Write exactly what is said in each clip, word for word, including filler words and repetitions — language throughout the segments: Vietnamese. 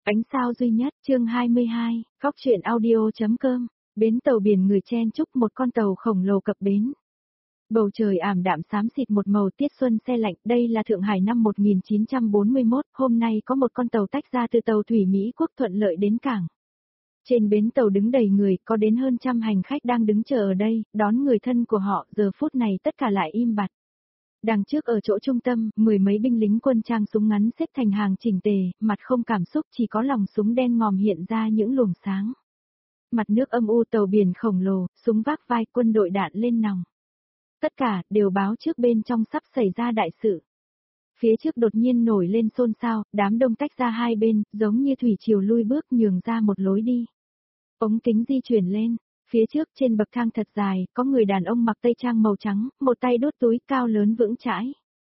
Ánh sao duy nhất, chương hai mươi hai, góc truyện audio.com, bến tàu biển người chen chúc, một con tàu khổng lồ cập bến. Bầu trời ảm đạm xám xịt một màu tiết xuân se lạnh, đây là Thượng Hải năm một nghìn chín trăm bốn mươi mốt, hôm nay có một con tàu tách ra từ tàu thủy Mỹ Quốc thuận lợi đến cảng. Trên bến tàu đứng đầy người, có đến hơn trăm hành khách đang đứng chờ ở đây, đón người thân của họ, giờ phút này tất cả lại im bặt. Đằng trước ở chỗ trung tâm, mười mấy binh lính quân trang súng ngắn xếp thành hàng chỉnh tề, mặt không cảm xúc, chỉ có lòng súng đen ngòm hiện ra những luồng sáng. Mặt nước âm u, tàu biển khổng lồ, súng vác vai, quân đội đạn lên nòng. Tất cả đều báo trước bên trong sắp xảy ra đại sự. Phía trước đột nhiên nổi lên xôn xao, đám đông tách ra hai bên, giống như thủy triều lui bước nhường ra một lối đi. Ống kính di chuyển lên. Phía trước trên bậc thang thật dài, có người đàn ông mặc tây trang màu trắng, một tay đốt túi cao lớn vững chãi.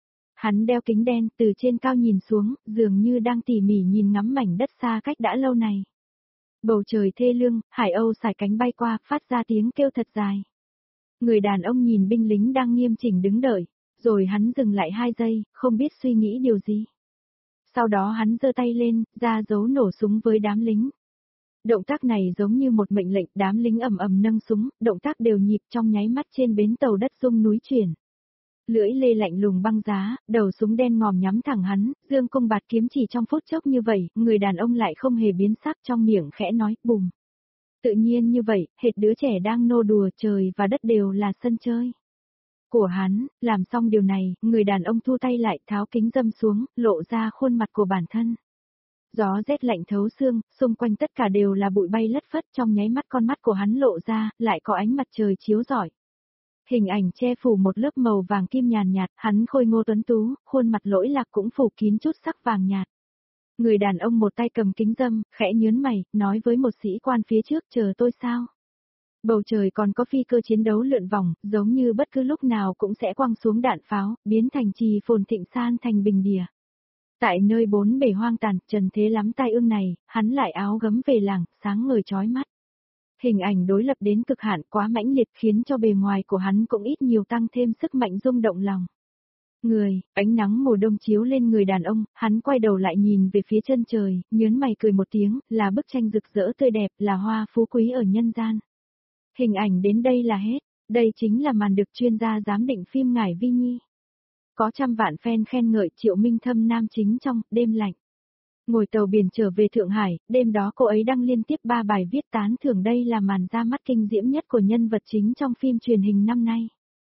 Hắn đeo kính đen, từ trên cao nhìn xuống, dường như đang tỉ mỉ nhìn ngắm mảnh đất xa cách đã lâu này. Bầu trời thê lương, hải âu sải cánh bay qua, phát ra tiếng kêu thật dài. Người đàn ông nhìn binh lính đang nghiêm chỉnh đứng đợi, rồi hắn dừng lại hai giây, không biết suy nghĩ điều gì. Sau đó hắn giơ tay lên, ra dấu nổ súng với đám lính. Động tác này giống như một mệnh lệnh, đám lính ầm ầm nâng súng, động tác đều nhịp, trong nháy mắt trên bến tàu đất rung núi chuyển. Lưỡi lê lạnh lùng băng giá, đầu súng đen ngòm nhắm thẳng hắn, dương cung bạt kiếm, chỉ trong phút chốc như vậy, người đàn ông lại không hề biến sắc, trong miệng khẽ nói, bùm. Tự nhiên như vậy, hệt đứa trẻ đang nô đùa, trời và đất đều là sân chơi của hắn. Làm xong điều này, người đàn ông thu tay lại, tháo kính dâm xuống, lộ ra khuôn mặt của bản thân. Gió rét lạnh thấu xương, xung quanh tất cả đều là bụi bay lất phất, trong nháy mắt con mắt của hắn lộ ra, lại có ánh mặt trời chiếu rọi. Hình ảnh che phủ một lớp màu vàng kim nhàn nhạt, hắn khôi ngô tuấn tú, khuôn mặt lỗi lạc cũng phủ kín chút sắc vàng nhạt. Người đàn ông một tay cầm kính dâm, khẽ nhớn mày, nói với một sĩ quan phía trước, chờ tôi sao? Bầu trời còn có phi cơ chiến đấu lượn vòng, giống như bất cứ lúc nào cũng sẽ quăng xuống đạn pháo, biến thành trì phồn thịnh san thành bình địa. Tại nơi bốn bể hoang tàn, trần thế lắm tai ương này, hắn lại áo gấm về làng, sáng ngời chói mắt. Hình ảnh đối lập đến cực hạn, quá mãnh liệt, khiến cho bề ngoài của hắn cũng ít nhiều tăng thêm sức mạnh rung động lòng. Người, ánh nắng mùa đông chiếu lên người đàn ông, hắn quay đầu lại nhìn về phía chân trời, nhớn mày cười một tiếng, là bức tranh rực rỡ tươi đẹp, là hoa phú quý ở nhân gian. Hình ảnh đến đây là hết, đây chính là màn được chuyên gia giám định phim Ngải Vi Nhi. Có trăm vạn fan khen ngợi Triệu Minh Thâm nam chính trong Đêm lạnh. Ngồi tàu biển trở về Thượng Hải, đêm đó cô ấy đăng liên tiếp ba bài viết tán thưởng đây là màn ra mắt kinh diễm nhất của nhân vật chính trong phim truyền hình năm nay.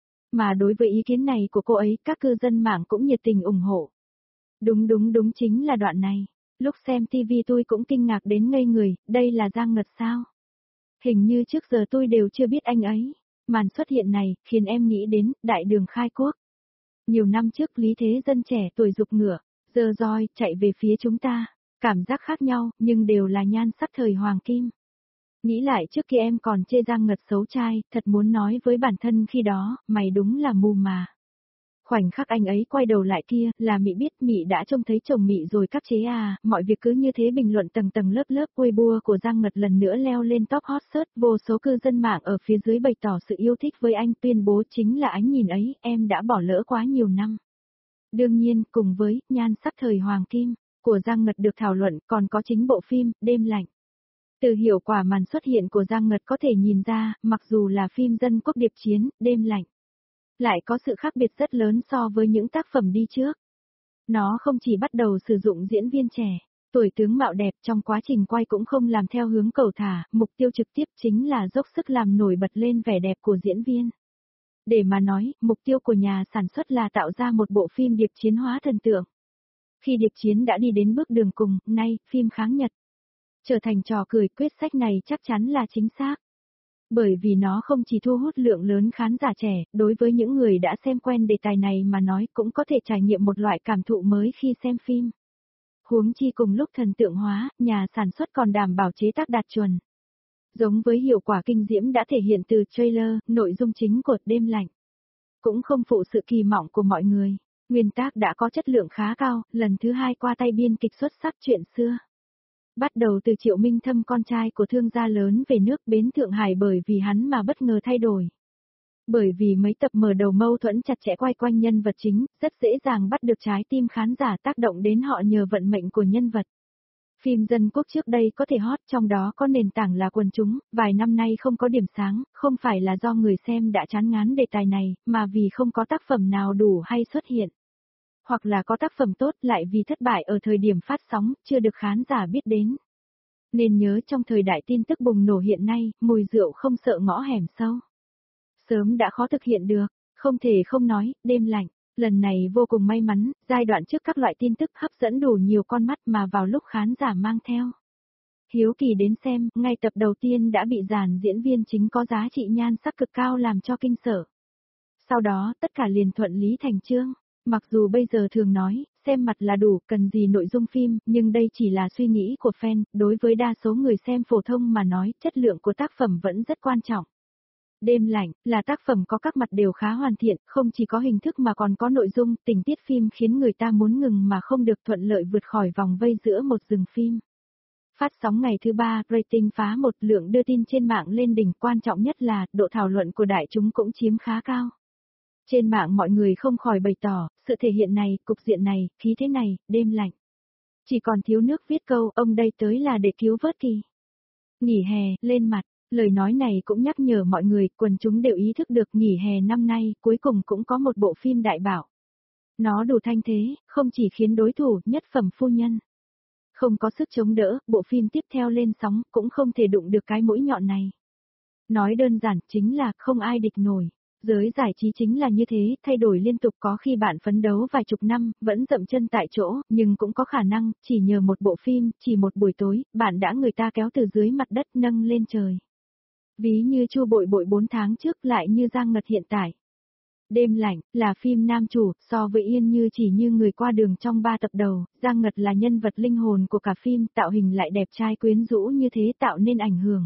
Mà đối với ý kiến này của cô ấy, các cư dân mạng cũng nhiệt tình ủng hộ. Đúng đúng đúng, chính là đoạn này. Lúc xem ti vi tôi cũng kinh ngạc đến ngây người, đây là Giang Ngật sao? Hình như trước giờ tôi đều chưa biết anh ấy. Màn xuất hiện này, khiến em nghĩ đến, Đại Đường khai quốc. Nhiều năm trước Lý Thế Dân trẻ tuổi giục ngựa, giơ roi, chạy về phía chúng ta. Cảm giác khác nhau, nhưng đều là nhan sắc thời Hoàng Kim. Nghĩ lại trước khi em còn chê Giang Ngật xấu trai, thật muốn nói với bản thân khi đó, mày đúng là mù mà. Khoảnh khắc anh ấy quay đầu lại kia, là Mị biết Mị đã trông thấy chồng Mị rồi cắp chế à, mọi việc cứ như thế. Bình luận tầng tầng lớp lớp, Weibo của Giang Ngật lần nữa leo lên top hot search, vô số cư dân mạng ở phía dưới bày tỏ sự yêu thích với anh, tuyên bố chính là ánh nhìn ấy, em đã bỏ lỡ quá nhiều năm. Đương nhiên, cùng với nhan sắc thời Hoàng Kim của Giang Ngật được thảo luận, còn có chính bộ phim Đêm lạnh. Từ hiệu quả màn xuất hiện của Giang Ngật có thể nhìn ra, mặc dù là phim dân quốc điệp chiến, Đêm lạnh, lại có sự khác biệt rất lớn so với những tác phẩm đi trước. Nó không chỉ bắt đầu sử dụng diễn viên trẻ, tuổi tướng mạo đẹp, trong quá trình quay cũng không làm theo hướng cầu thả, mục tiêu trực tiếp chính là dốc sức làm nổi bật lên vẻ đẹp của diễn viên. Để mà nói, mục tiêu của nhà sản xuất là tạo ra một bộ phim điệp chiến hóa thần tượng. Khi điệp chiến đã đi đến bước đường cùng, nay, phim kháng Nhật trở thành trò cười, quyết sách này chắc chắn là chính xác. Bởi vì nó không chỉ thu hút lượng lớn khán giả trẻ, đối với những người đã xem quen đề tài này mà nói cũng có thể trải nghiệm một loại cảm thụ mới khi xem phim. Huống chi cùng lúc thần tượng hóa, nhà sản xuất còn đảm bảo chế tác đạt chuẩn. Giống với hiệu quả kinh diễm đã thể hiện từ trailer, nội dung chính của Đêm lạnh cũng không phụ sự kỳ vọng của mọi người. Nguyên tác đã có chất lượng khá cao, lần thứ hai qua tay biên kịch xuất sắc chuyện xưa. Bắt đầu từ Triệu Minh Thâm, con trai của thương gia lớn về nước bến Thượng Hải, bởi vì hắn mà bất ngờ thay đổi. Bởi vì mấy tập mở đầu mâu thuẫn chặt chẽ quay quanh nhân vật chính, rất dễ dàng bắt được trái tim khán giả, tác động đến họ nhờ vận mệnh của nhân vật. Phim dân quốc trước đây có thể hot, trong đó có nền tảng là quần chúng, vài năm nay không có điểm sáng, không phải là do người xem đã chán ngán đề tài này, mà vì không có tác phẩm nào đủ hay xuất hiện. Hoặc là có tác phẩm tốt lại vì thất bại ở thời điểm phát sóng, chưa được khán giả biết đến. Nên nhớ trong thời đại tin tức bùng nổ hiện nay, mùi rượu không sợ ngõ hẻm sâu. Sớm đã khó thực hiện được, không thể không nói, đêm lạnh. Lần này vô cùng may mắn, giai đoạn trước các loại tin tức hấp dẫn đủ nhiều con mắt mà vào lúc khán giả mang theo. Hiếu kỳ đến xem, ngay tập đầu tiên đã bị dàn diễn viên chính có giá trị nhan sắc cực cao làm cho kinh sợ. Sau đó, tất cả liền thuận lý thành chương. Mặc dù bây giờ thường nói, xem mặt là đủ, cần gì nội dung phim, nhưng đây chỉ là suy nghĩ của fan, đối với đa số người xem phổ thông mà nói, chất lượng của tác phẩm vẫn rất quan trọng. Đêm lạnh, là tác phẩm có các mặt đều khá hoàn thiện, không chỉ có hình thức mà còn có nội dung, tình tiết phim khiến người ta muốn ngừng mà không được thuận lợi vượt khỏi vòng vây giữa một rừng phim. Phát sóng ngày thứ ba, rating phá một, lượng đưa tin trên mạng lên đỉnh, quan trọng nhất là, độ thảo luận của đại chúng cũng chiếm khá cao. Trên mạng mọi người không khỏi bày tỏ, sự thể hiện này, cục diện này, khí thế này, đêm lạnh. Chỉ còn thiếu nước viết câu, ông đây tới là để cứu vớt Kỳ. Nghỉ hè, lên mặt. Lời nói này cũng nhắc nhở mọi người, quần chúng đều ý thức được nghỉ hè năm nay, cuối cùng cũng có một bộ phim đại bảo. Nó đủ thanh thế, không chỉ khiến đối thủ, nhất phẩm phu nhân. Không có sức chống đỡ, bộ phim tiếp theo lên sóng, cũng không thể đụng được cái mũi nhọn này. Nói đơn giản, chính là, không ai địch nổi. Giới giải trí chính là như thế, thay đổi liên tục, có khi bạn phấn đấu vài chục năm, vẫn dậm chân tại chỗ, nhưng cũng có khả năng, chỉ nhờ một bộ phim, chỉ một buổi tối, bạn đã người ta kéo từ dưới mặt đất nâng lên trời. Ví như Chu Bội Bội bốn tháng trước, lại như Giang Ngật hiện tại. Đêm lạnh, là phim nam chủ, so với Yên Như chỉ như người qua đường trong ba tập đầu, Giang Ngật là nhân vật linh hồn của cả phim, tạo hình lại đẹp trai quyến rũ như thế tạo nên ảnh hưởng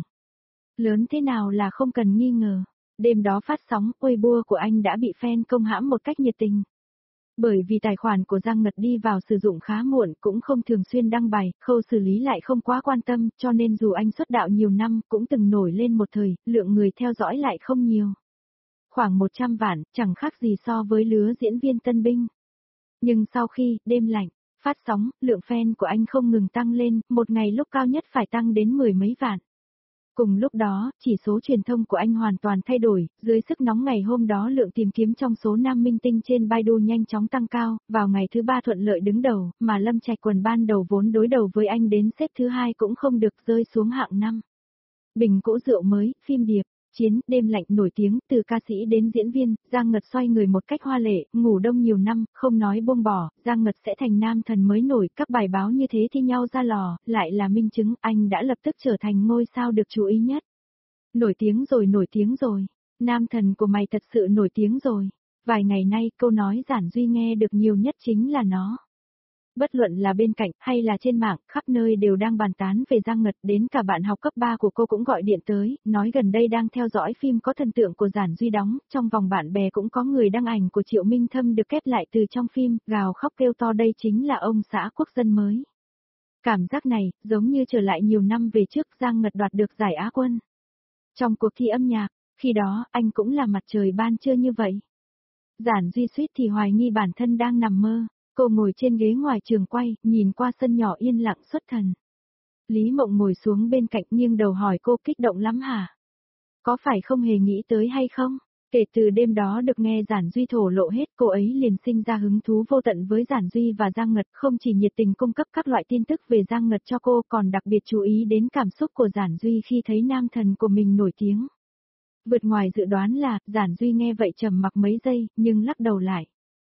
lớn thế nào là không cần nghi ngờ. Đêm đó phát sóng, Weibo của anh đã bị fan công hãm một cách nhiệt tình. Bởi vì tài khoản của Giang Ngật đi vào sử dụng khá muộn, cũng không thường xuyên đăng bài, khâu xử lý lại không quá quan tâm, cho nên dù anh xuất đạo nhiều năm, cũng từng nổi lên một thời, lượng người theo dõi lại không nhiều. Khoảng một trăm vạn, chẳng khác gì so với lứa diễn viên tân binh. Nhưng sau khi, đêm lạnh, phát sóng, lượng fan của anh không ngừng tăng lên, một ngày lúc cao nhất phải tăng đến mười mấy vạn. Cùng lúc đó, chỉ số truyền thông của anh hoàn toàn thay đổi, dưới sức nóng ngày hôm đó lượng tìm kiếm trong số nam minh tinh trên Baidu nhanh chóng tăng cao, vào ngày thứ ba thuận lợi đứng đầu, mà Lâm Trạch Quần ban đầu vốn đối đầu với anh đến xếp thứ hai cũng không được, rơi xuống hạng năm. Bình cũ rượu mới, phim điệp, chiến, đêm lạnh nổi tiếng, từ ca sĩ đến diễn viên, Giang Ngật xoay người một cách hoa lệ, ngủ đông nhiều năm, không nói buông bỏ, Giang Ngật sẽ thành nam thần mới nổi, các bài báo như thế thi nhau ra lò, lại là minh chứng, anh đã lập tức trở thành ngôi sao được chú ý nhất. Nổi tiếng rồi, nổi tiếng rồi, nam thần của mày thật sự nổi tiếng rồi. Vài ngày nay, câu nói Giản Duy nghe được nhiều nhất chính là nó. Bất luận là bên cạnh hay là trên mạng, khắp nơi đều đang bàn tán về Giang Ngật, đến cả bạn học cấp ba của cô cũng gọi điện tới, nói gần đây đang theo dõi phim có thần tượng của Giản Duy đóng, trong vòng bạn bè cũng có người đăng ảnh của Triệu Minh Thâm được kép lại từ trong phim, gào khóc kêu to đây chính là ông xã quốc dân mới. Cảm giác này, giống như trở lại nhiều năm về trước Giang Ngật đoạt được giải Á quân. Trong cuộc thi âm nhạc, khi đó, anh cũng là mặt trời ban trưa như vậy. Giản Duy suýt thì hoài nghi bản thân đang nằm mơ. Cô ngồi trên ghế ngoài trường quay, nhìn qua sân nhỏ yên lặng xuất thần. Lý Mộng ngồi xuống bên cạnh nghiêng đầu hỏi cô kích động lắm hả? Có phải không hề nghĩ tới hay không? Kể từ đêm đó được nghe Giản Duy thổ lộ hết, cô ấy liền sinh ra hứng thú vô tận với Giản Duy và Giang Ngật, không chỉ nhiệt tình cung cấp các loại tin tức về Giang Ngật cho cô, còn đặc biệt chú ý đến cảm xúc của Giản Duy khi thấy nam thần của mình nổi tiếng. Vượt ngoài dự đoán là, Giản Duy nghe vậy trầm mặc mấy giây, nhưng lắc đầu lại.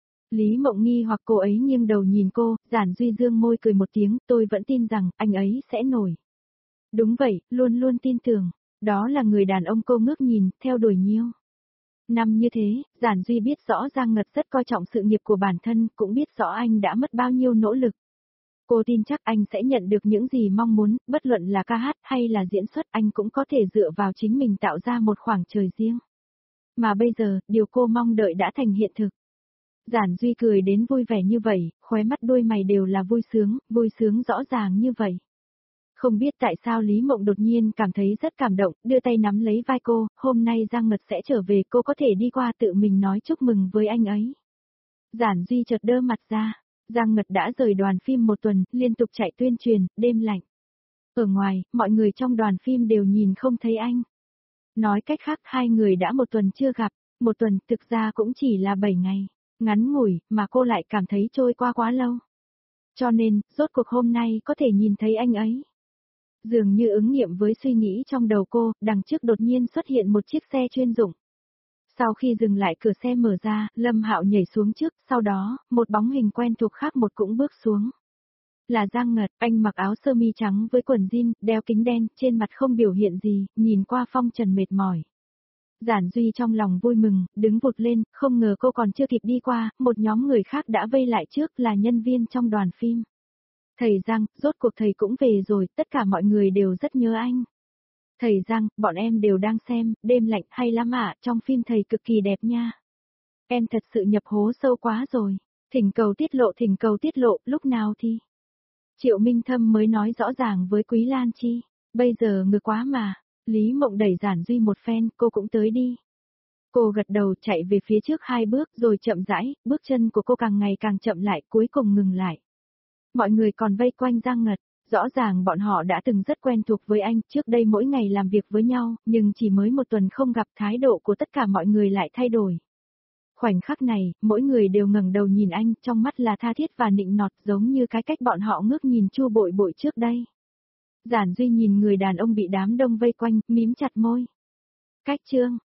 Lý Mộng nghi hoặc cô ấy nghiêng đầu nhìn cô, Giản Duy dương môi cười một tiếng, tôi vẫn tin rằng, anh ấy sẽ nổi. Đúng vậy, luôn luôn tin tưởng, đó là người đàn ông cô ngước nhìn, theo đuổi nhiêu. Năm như thế, Giản Duy biết rõ Giang Ngật rất coi trọng sự nghiệp của bản thân, cũng biết rõ anh đã mất bao nhiêu nỗ lực. Cô tin chắc anh sẽ nhận được những gì mong muốn, bất luận là ca hát hay là diễn xuất, anh cũng có thể dựa vào chính mình tạo ra một khoảng trời riêng. Mà bây giờ, điều cô mong đợi đã thành hiện thực. Giản Duy cười đến vui vẻ như vậy, khóe mắt đôi mày đều là vui sướng, vui sướng rõ ràng như vậy. Không biết tại sao Lý Mộng đột nhiên cảm thấy rất cảm động, đưa tay nắm lấy vai cô, hôm nay Giang Ngật sẽ trở về, cô có thể đi qua tự mình nói chúc mừng với anh ấy. Giản Duy chợt đơ mặt ra, Giang Ngật đã rời đoàn phim một tuần, liên tục chạy tuyên truyền, đêm lạnh. Ở ngoài, mọi người trong đoàn phim đều nhìn không thấy anh. Nói cách khác hai người đã một tuần chưa gặp, một tuần thực ra cũng chỉ là bảy ngày, ngắn ngủi mà cô lại cảm thấy trôi qua quá lâu. Cho nên, rốt cuộc hôm nay có thể nhìn thấy anh ấy. Dường như ứng nghiệm với suy nghĩ trong đầu cô, đằng trước đột nhiên xuất hiện một chiếc xe chuyên dụng. Sau khi dừng lại cửa xe mở ra, Lâm Hạo nhảy xuống trước, sau đó, một bóng hình quen thuộc khác một cũng bước xuống. Là Giang Ngật, anh mặc áo sơ mi trắng với quần jean, đeo kính đen, trên mặt không biểu hiện gì, nhìn qua phong trần mệt mỏi. Giản Duy trong lòng vui mừng, đứng vụt lên, không ngờ cô còn chưa kịp đi qua, một nhóm người khác đã vây lại trước là nhân viên trong đoàn phim. Thầy Giang, rốt cuộc thầy cũng về rồi, tất cả mọi người đều rất nhớ anh. Thầy Giang, bọn em đều đang xem, đêm lạnh hay lắm ạ, trong phim thầy cực kỳ đẹp nha. Em thật sự nhập hố sâu quá rồi, thỉnh cầu tiết lộ thỉnh cầu tiết lộ, lúc nào thì... Triệu Minh Thâm mới nói rõ ràng với Quý Lan Chi, bây giờ ngược quá mà, Lý Mộng đẩy Giản Duy một phen, cô cũng tới đi. Cô gật đầu chạy về phía trước hai bước rồi chậm rãi, bước chân của cô càng ngày càng chậm lại cuối cùng ngừng lại. Mọi người còn vây quanh Giang Ngật, rõ ràng bọn họ đã từng rất quen thuộc với anh, trước đây mỗi ngày làm việc với nhau, nhưng chỉ mới một tuần không gặp thái độ của tất cả mọi người lại thay đổi. Khoảnh khắc này, mỗi người đều ngẩng đầu nhìn anh, trong mắt là tha thiết và nịnh nọt giống như cái cách bọn họ ngước nhìn Chu Bội Bội trước đây. Giản Duy nhìn người đàn ông bị đám đông vây quanh, mím chặt môi. Cách chương